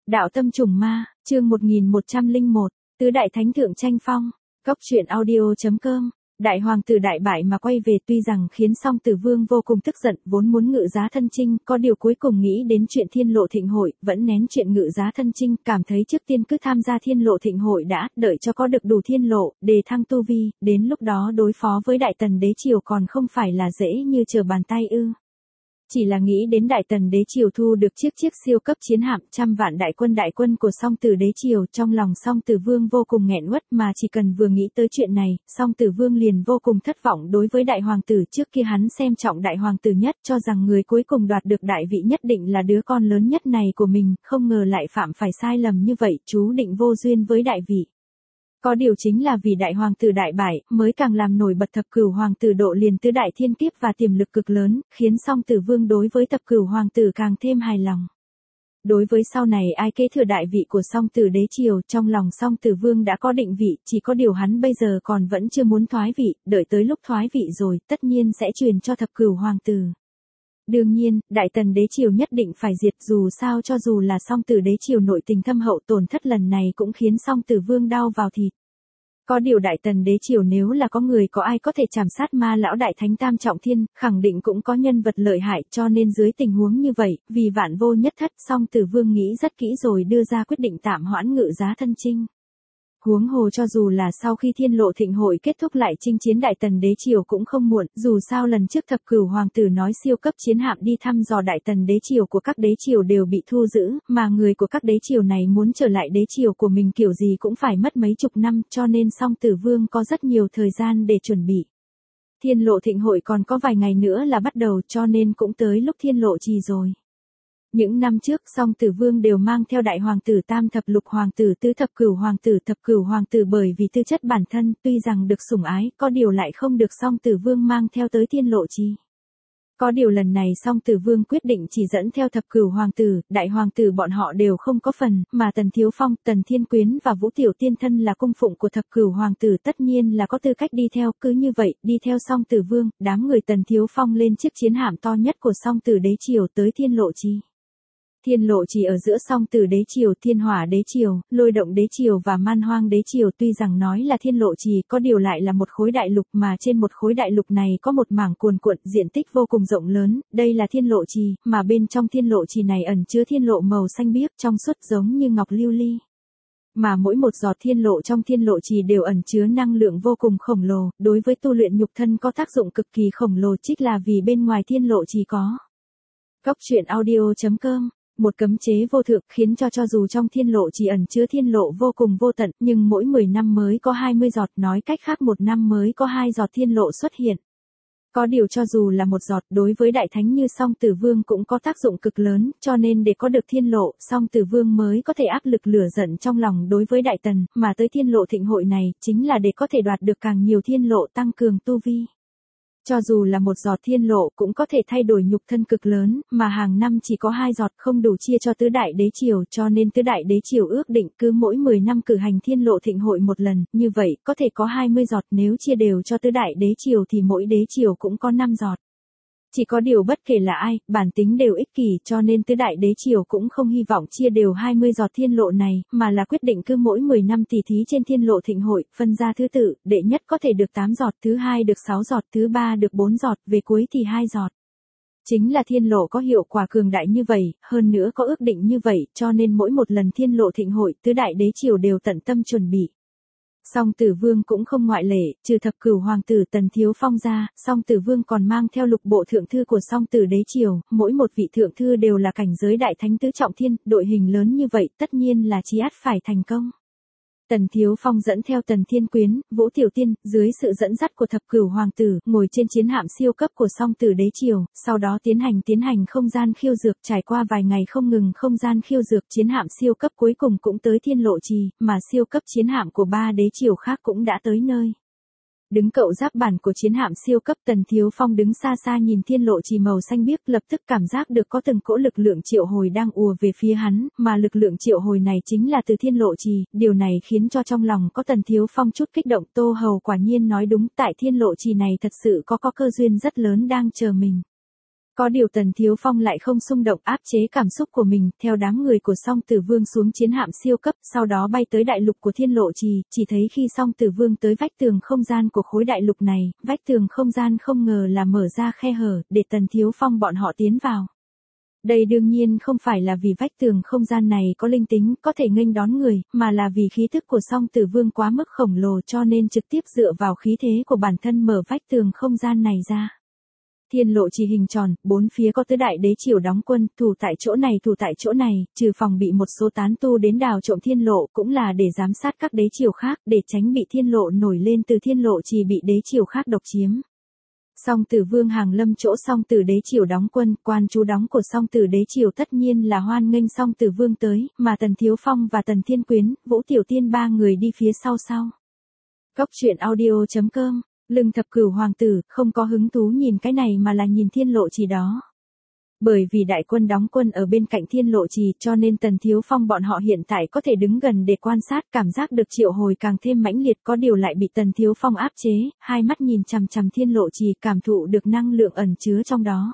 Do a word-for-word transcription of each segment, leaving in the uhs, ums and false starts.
Đạo tâm trùng ma, chương một nghìn một trăm lẻ một, Tứ đại thánh thượng tranh phong. Cốc truyện audio.com. Đại hoàng tử đại bại mà quay về, tuy rằng khiến Song Tử Vương vô cùng tức giận, vốn muốn ngự giá thân chinh, có điều cuối cùng nghĩ đến chuyện Thiên Lộ Thịnh Hội, vẫn nén chuyện ngự giá thân chinh, cảm thấy trước tiên cứ tham gia Thiên Lộ Thịnh Hội đã, đợi cho có được đủ thiên lộ, đề thăng tu vi, đến lúc đó đối phó với Đại Tần đế triều còn không phải là dễ như trở bàn tay ư? Chỉ là nghĩ đến Đại Tần đế triều thu được chiếc chiếc siêu cấp chiến hạm, trăm vạn đại quân đại quân của Song Tử đế triều, trong lòng Song Tử Vương vô cùng nghẹn uất, mà chỉ cần vừa nghĩ tới chuyện này, Song Tử Vương liền vô cùng thất vọng đối với đại hoàng tử. Trước kia hắn xem trọng đại hoàng tử nhất, cho rằng người cuối cùng đoạt được đại vị nhất định là đứa con lớn nhất này của mình, không ngờ lại phạm phải sai lầm như vậy, chú định vô duyên với đại vị. Có điều chính là vì đại hoàng tử đại bại, mới càng làm nổi bật thập cửu hoàng tử độ liền tứ đại thiên kiếp và tiềm lực cực lớn, khiến Song Tử Vương đối với thập cửu hoàng tử càng thêm hài lòng. Đối với sau này ai kế thừa đại vị của Song Tử đế triều, trong lòng Song Tử Vương đã có định vị, chỉ có điều hắn bây giờ còn vẫn chưa muốn thoái vị, đợi tới lúc thoái vị rồi, tất nhiên sẽ truyền cho thập cửu hoàng tử. Đương nhiên, Đại Tần đế triều nhất định phải diệt, dù sao cho dù là Song Tử đế triều nội tình thâm hậu, tổn thất lần này cũng khiến Song Tử Vương đau vào thịt. Có điều Đại Tần đế triều nếu là có người có ai có thể chảm sát ma lão đại thánh tam trọng thiên, khẳng định cũng có nhân vật lợi hại, cho nên dưới tình huống như vậy, vì vạn vô nhất thất, Song Tử Vương nghĩ rất kỹ rồi đưa ra quyết định tạm hoãn ngự giá thân chinh. Huống hồ cho dù là sau khi Thiên Lộ Thịnh Hội kết thúc lại chinh chiến Đại Tần đế triều cũng không muộn, dù sao lần trước thập cửu hoàng tử nói siêu cấp chiến hạm đi thăm dò Đại Tần đế triều của các đế triều đều bị thu giữ, mà người của các đế triều này muốn trở lại đế triều của mình kiểu gì cũng phải mất mấy chục năm, cho nên Song Tử Vương có rất nhiều thời gian để chuẩn bị. Thiên Lộ Thịnh Hội còn có vài ngày nữa là bắt đầu, cho nên cũng tới lúc Thiên Lộ trì rồi. Những năm trước Song Tử Vương đều mang theo đại hoàng tử tam thập lục hoàng tử tứ thập cửu hoàng tử thập cửu hoàng tử bởi vì tư chất bản thân tuy rằng được sủng ái, có điều lại không được Song Tử Vương mang theo tới Thiên Lộ trì. Có điều lần này Song Tử Vương quyết định chỉ dẫn theo thập cửu hoàng tử, đại hoàng tử bọn họ đều không có phần, mà Tần Thiếu Phong, Tần Thiên Quyến và Vũ Tiểu Tiên thân là cung phụng của thập cửu hoàng tử tất nhiên là có tư cách đi theo, cứ như vậy, đi theo Song Tử Vương, đám người Tần Thiếu Phong lên chiếc chiến hạm to nhất của Song Tử đế triều tới Thiên Lộ trì. Thiên Lộ trì ở giữa Song Tử đế triều, Thiên Hỏa đế triều, Lôi Động đế triều và Man Hoang đế triều, tuy rằng nói là Thiên Lộ trì, có điều lại là một khối đại lục, mà trên một khối đại lục này có một mảng cuồn cuộn, diện tích vô cùng rộng lớn, đây là Thiên Lộ trì, mà bên trong Thiên Lộ trì này ẩn chứa thiên lộ màu xanh biếc, trong suốt giống như ngọc lưu ly. Mà mỗi một giọt thiên lộ trong Thiên Lộ trì đều ẩn chứa năng lượng vô cùng khổng lồ, đối với tu luyện nhục thân có tác dụng cực kỳ khổng lồ, chính là vì bên ngoài Thiên Lộ trì có. Cốc truyện audio.com. Một cấm chế vô thượng khiến cho cho dù trong thiên lộ chỉ ẩn chứa thiên lộ vô cùng vô tận, nhưng mỗi mười năm mới có hai mươi giọt, nói cách khác một năm mới có hai giọt thiên lộ xuất hiện. Có điều cho dù là một giọt đối với đại thánh như Song Tử Vương cũng có tác dụng cực lớn, cho nên để có được thiên lộ, Song Tử Vương mới có thể áp lực lửa giận trong lòng đối với Đại Tần, mà tới Thiên Lộ Thịnh Hội này, chính là để có thể đoạt được càng nhiều thiên lộ tăng cường tu vi. Cho dù là một giọt thiên lộ cũng có thể thay đổi nhục thân cực lớn, mà hàng năm chỉ có hai giọt không đủ chia cho tứ đại đế triều, cho nên tứ đại đế triều ước định cứ mỗi mười năm cử hành Thiên Lộ Thịnh Hội một lần, như vậy có thể có hai mươi giọt, nếu chia đều cho tứ đại đế triều thì mỗi đế triều cũng có năm giọt. Chỉ có điều bất kể là ai, bản tính đều ích kỷ, cho nên tứ đại đế triều cũng không hy vọng chia đều hai mươi giọt thiên lộ này, mà là quyết định cứ mỗi mười năm tỉ thí trên Thiên Lộ Thịnh Hội, phân ra thứ tự, đệ nhất có thể được tám giọt, thứ hai được sáu giọt, thứ ba được bốn giọt, về cuối thì hai giọt. Chính là thiên lộ có hiệu quả cường đại như vậy, hơn nữa có ước định như vậy, cho nên mỗi một lần Thiên Lộ Thịnh Hội, tứ đại đế triều đều tận tâm chuẩn bị. Song Tử Vương cũng không ngoại lệ, trừ thập cửu hoàng tử Tần Thiếu Phong ra, Song Tử Vương còn mang theo lục bộ thượng thư của Song Tử đế triều, mỗi một vị thượng thư đều là cảnh giới đại thánh tứ trọng thiên, đội hình lớn như vậy tất nhiên là chí ắt phải thành công. Tần Thiếu Phong dẫn theo Tần Thiên Quyến, Vũ Tiểu Tiên, dưới sự dẫn dắt của thập cửu hoàng tử, ngồi trên chiến hạm siêu cấp của Song Tử đế triều, sau đó tiến hành tiến hành không gian khiêu dược, trải qua vài ngày không ngừng không gian khiêu dược, chiến hạm siêu cấp cuối cùng cũng tới Thiên Lộ trì, mà siêu cấp chiến hạm của ba đế triều khác cũng đã tới nơi. Đứng cậu giáp bản của chiến hạm siêu cấp, Tần Thiếu Phong đứng xa xa nhìn Thiên Lộ trì màu xanh biếc, lập tức cảm giác được có từng cỗ lực lượng triệu hồi đang ùa về phía hắn, mà lực lượng triệu hồi này chính là từ Thiên Lộ trì, điều này khiến cho trong lòng có Tần Thiếu Phong chút kích động. Tô Hầu quả nhiên nói đúng, tại Thiên Lộ trì này thật sự có có cơ duyên rất lớn đang chờ mình. Có điều Tần Thiếu Phong lại không xung động áp chế cảm xúc của mình, theo đám người của Song Tử Vương xuống chiến hạm siêu cấp, sau đó bay tới đại lục của Thiên Lộ Trì, chỉ thấy khi Song Tử Vương tới vách tường không gian của khối đại lục này, vách tường không gian không ngờ là mở ra khe hở, để Tần Thiếu Phong bọn họ tiến vào. Đây đương nhiên không phải là vì vách tường không gian này có linh tính, có thể nghênh đón người, mà là vì khí thức của Song Tử Vương quá mức khổng lồ cho nên trực tiếp dựa vào khí thế của bản thân mở vách tường không gian này ra. Thiên Lộ Trì hình tròn, bốn phía có tứ đại đế triều đóng quân, thủ tại chỗ này thủ tại chỗ này, trừ phòng bị một số tán tu đến đào trộm Thiên Lộ cũng là để giám sát các đế triều khác, để tránh bị Thiên Lộ nổi lên từ Thiên Lộ Trì bị đế triều khác độc chiếm. Song Tử Vương hàng lâm chỗ Song Tử đế triều đóng quân, quan chú đóng của Song Tử đế triều tất nhiên là hoan nghênh Song Tử Vương tới, mà Tần Thiếu Phong và Tần Thiên Quyến, Vũ Tiểu Tiên ba người đi phía sau sau. Cốc truyện audio chấm com. Lưng Thập Cửu hoàng tử không có hứng thú nhìn cái này mà là nhìn Thiên Lộ Trì đó. Bởi vì đại quân đóng quân ở bên cạnh Thiên Lộ Trì cho nên Tần Thiếu Phong bọn họ hiện tại có thể đứng gần để quan sát, cảm giác được triệu hồi càng thêm mãnh liệt, có điều lại bị Tần Thiếu Phong áp chế, hai mắt nhìn chằm chằm Thiên Lộ Trì, cảm thụ được năng lượng ẩn chứa trong đó.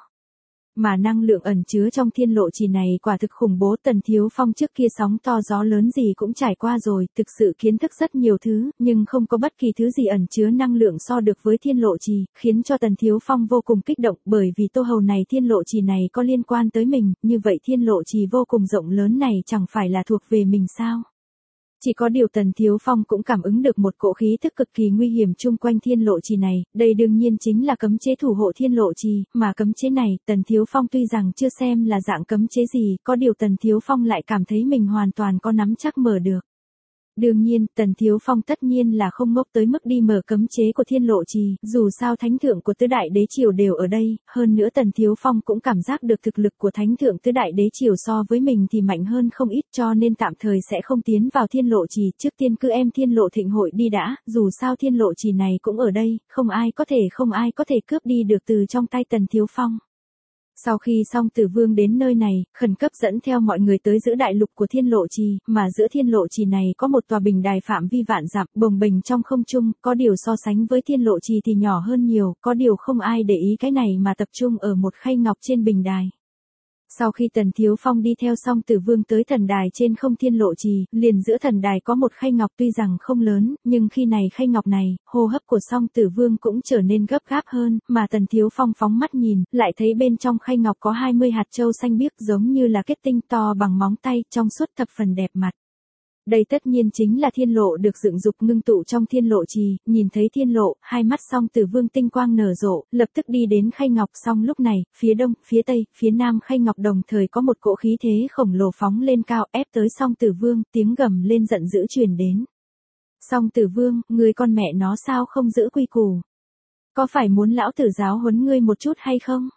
Mà năng lượng ẩn chứa trong Thiên Lộ Trì này quả thực khủng bố, Tần Thiếu Phong trước kia sóng to gió lớn gì cũng trải qua rồi, thực sự kiến thức rất nhiều thứ, nhưng không có bất kỳ thứ gì ẩn chứa năng lượng so được với Thiên Lộ Trì, khiến cho Tần Thiếu Phong vô cùng kích động, bởi vì tô hầu này Thiên Lộ Trì này có liên quan tới mình, như vậy Thiên Lộ Trì vô cùng rộng lớn này chẳng phải là thuộc về mình sao? Chỉ có điều Tần Thiếu Phong cũng cảm ứng được một cỗ khí thức cực kỳ nguy hiểm chung quanh Thiên Lộ Trì này, đây đương nhiên chính là cấm chế thủ hộ Thiên Lộ Trì, mà cấm chế này, Tần Thiếu Phong tuy rằng chưa xem là dạng cấm chế gì, có điều Tần Thiếu Phong lại cảm thấy mình hoàn toàn có nắm chắc mở được. Đương nhiên, Tần Thiếu Phong tất nhiên là không ngốc tới mức đi mở cấm chế của Thiên Lộ Trì, dù sao thánh thượng của tứ đại đế triều đều ở đây, hơn nữa Tần Thiếu Phong cũng cảm giác được thực lực của thánh thượng tứ đại đế triều so với mình thì mạnh hơn không ít, cho nên tạm thời sẽ không tiến vào Thiên Lộ Trì, trước tiên cứ em Thiên Lộ Thịnh hội đi đã, dù sao Thiên Lộ Trì này cũng ở đây, không ai có thể không ai có thể cướp đi được từ trong tay Tần Thiếu Phong. Sau khi Song Tử Vương đến nơi này, khẩn cấp dẫn theo mọi người tới giữa đại lục của Thiên Lộ Trì, mà giữa Thiên Lộ Trì này có một tòa bình đài phạm vi vạn dặm, bồng bềnh trong không trung, có điều so sánh với Thiên Lộ Trì thì nhỏ hơn nhiều, có điều không ai để ý cái này mà tập trung ở một khay ngọc trên bình đài. Sau khi Tần Thiếu Phong đi theo Song Tử Vương tới thần đài trên không Thiên Lộ Trì, liền giữa thần đài có một khay ngọc tuy rằng không lớn, nhưng khi này khay ngọc này, hô hấp của Song Tử Vương cũng trở nên gấp gáp hơn, mà Tần Thiếu Phong phóng mắt nhìn, lại thấy bên trong khay ngọc có hai mươi hạt châu xanh biếc giống như là kết tinh to bằng móng tay, trong suốt thập phần đẹp mặt. Đây tất nhiên chính là Thiên Lộ được dựng dục ngưng tụ trong Thiên Lộ Trì, nhìn thấy Thiên Lộ, hai mắt Song Tử Vương tinh quang nở rộ, lập tức đi đến khay ngọc, song lúc này, phía đông, phía tây, phía nam khay ngọc đồng thời có một cỗ khí thế khổng lồ phóng lên cao, ép tới Song Tử Vương, tiếng gầm lên giận dữ truyền đến. Song Tử Vương, người con mẹ nó sao không giữ quy củ? Có phải muốn lão tử giáo huấn ngươi một chút hay không?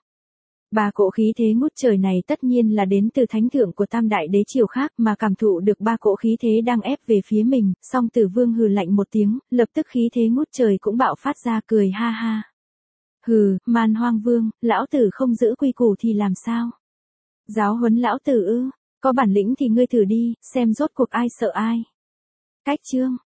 Ba cỗ khí thế ngút trời này tất nhiên là đến từ thánh thượng của tam đại đế triều khác, mà cảm thụ được ba cỗ khí thế đang ép về phía mình, Song Tử Vương hừ lạnh một tiếng, lập tức khí thế ngút trời cũng bạo phát ra, cười ha ha. Hừ, Man Hoang Vương, lão tử không giữ quy củ thì làm sao? Giáo huấn lão tử ư? Có bản lĩnh thì ngươi thử đi, xem rốt cuộc ai sợ ai. Cách chương